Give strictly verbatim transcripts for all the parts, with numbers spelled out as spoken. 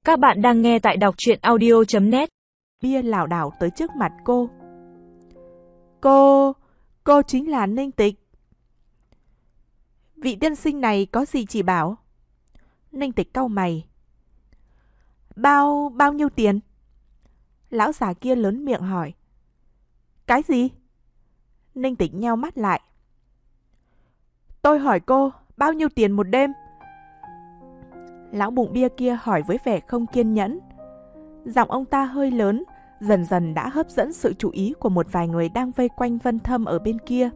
Các bạn đang nghe tại đọc truyện audio chấm net. Bia lảo đảo tới trước mặt cô. Cô, cô chính là Ninh Tịch. Vị tiên sinh này có gì chỉ bảo? Ninh Tịch cau mày. Bao, bao nhiêu tiền? Lão già kia lớn miệng hỏi. Cái gì? Ninh Tịch nheo mắt lại. Tôi hỏi cô, bao nhiêu tiền một đêm? Lão bụng bia kia hỏi với vẻ không kiên nhẫn. Giọng ông ta hơi lớn, dần dần đã hấp dẫn sự chú ý của một vài người đang vây quanh Vân Thâm ở bên kia.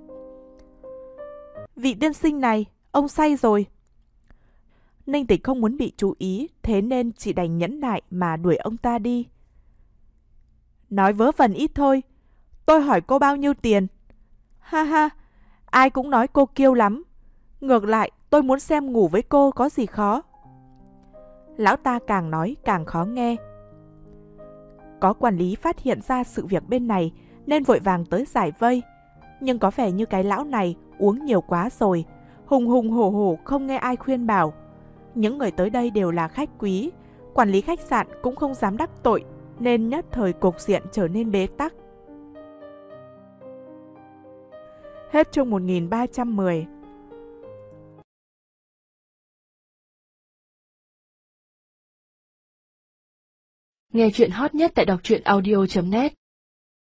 Vị tiên sinh này, ông say rồi. Ninh Tịch không muốn bị chú ý, thế nên chỉ đành nhẫn nại mà đuổi ông ta đi. Nói vớ vẩn ít thôi, tôi hỏi cô bao nhiêu tiền? Ha ha, ai cũng nói cô kiêu lắm. Ngược lại, tôi muốn xem ngủ với cô có gì khó. Lão ta càng nói càng khó nghe. Có quản lý phát hiện ra sự việc bên này nên vội vàng tới giải vây. Nhưng có vẻ như cái lão này uống nhiều quá rồi, hùng hùng hổ hổ không nghe ai khuyên bảo. Những người tới đây đều là khách quý, quản lý khách sạn cũng không dám đắc tội, nên nhất thời cục diện trở nên bế tắc. Hết chương một nghìn ba trăm mười. Nghe chuyện hot nhất tại đọc truyện audio chấm net.